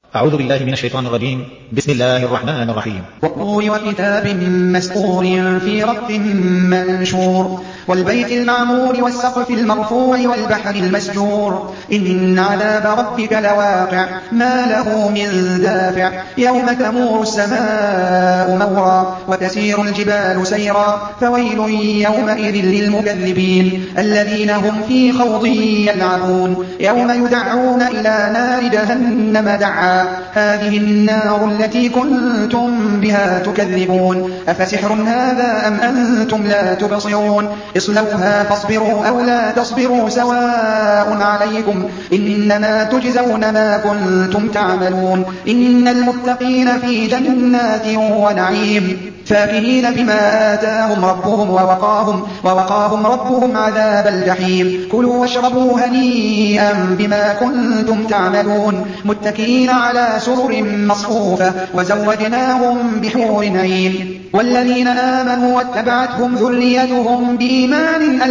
أعوذ بالله من الشيطان الرجيم. بسم الله الرحمن الرحيم. والطور وكتاب مسطور في رق منشور والبيت المعمور والسقف المرفوع والبحر المسجور إن عذاب ربك لواقع ما له من دافع يوم تمور السماء مورا وتسير الجبال سيرا فويل يومئذ للمكذبين الذين هم في خوض يلعبون يوم يدعون إلى نار جهنم دعا هذه النار التي كنتم بها تكذبون أفسحر هذا أم أنتم لا تبصرون اصلوها فاصبروا أو لا تصبروا سواء عليكم إنما تجزون ما كنتم تعملون إن المتقين في جنات ونعيم فاكهين بما آتاهم ربهم ووقاهم ربهم عذاب الجحيم كلوا واشربوا هنيئا بما كنتم تعملون متكئين على سرر مصفوفة وزوجناهم بحور عين والذين آمنوا واتبعتهم ذريتهم بإيمان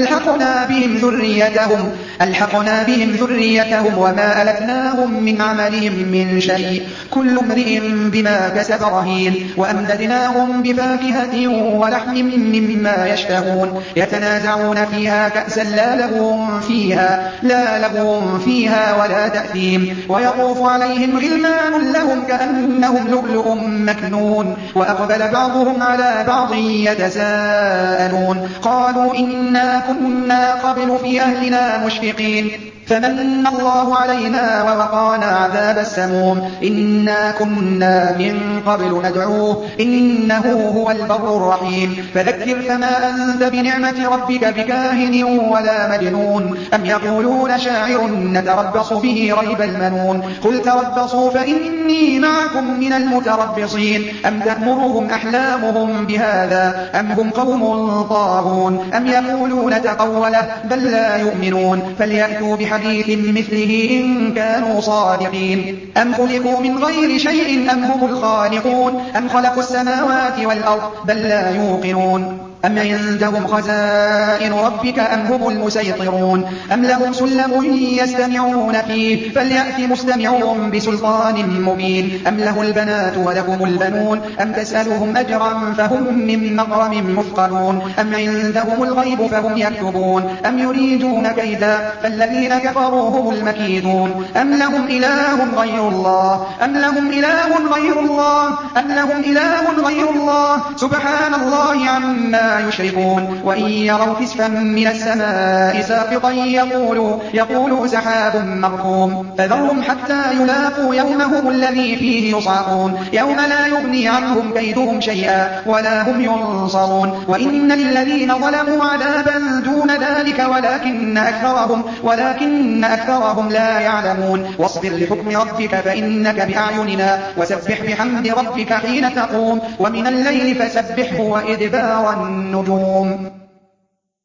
ألحقنا بهم ذريتهم وما ألتناهم من عملهم من شيء كل امرئ بما كسب رهين وأمددناهم بفاكهة ولحم مما يشتهون يتنازعون فيها كأسا لا لغو فيها ولا تأثيم ويطوف عليهم غلمان لهم كأنهم لؤلؤ مكنون وأقبل بعضهم على بعض يتساءلون قالوا إنا كنا قبل في أهلنا مشفقين فمن الله علينا ووقانا عذاب السموم إنا كنا من قبل ندعوه إنه هو البر الرحيم فذكر فما أنت بنعمة ربك بكاهن ولا مجنون أم يقولون شاعر نتربص به ريب المنون قل تربصوا فإني معكم من المتربصين أم تأمرهم أحلامهم بهذا أم هم قوم طاغون أم يقولون تقوله بل لا يؤمنون فليأتوا بحديث مثله إن كانوا صادقين أم خلقوا من غير شيء أم هم الخالقون أم خلقوا السماوات والأرض بل لا يوقنون أم عندهم خزائن ربك أم هم المسيطرون أم لهم سلم يستمعون فيه فليأت مستمعهم بسلطان مبين أم له البنات ولكم البنون أم تسألهم أجرا فهم من مغرم مثقلون أم عندهم الغيب فهم يكتبون أم يريدون كيدا فالذين كفروا هم المكيدون أم لهم إله غير الله سبحان الله عما يشركون وإن يروا كسفا من السماء ساقطا يقولوا سحاب مركوم فذرهم حتى يلاقوا يومهم الذي فيه يصعقون يوم لا يغني عنهم كيدهم شيئا ولا هم ينصرون وإن للذين ظلموا عذابا دون ذلك ولكن أكثرهم لا يعلمون واصبر لحكم ربك فإنك بأعيننا وسبح بحمد ربك حين تقوم ومن الليل فسبحه وإدبار النجوم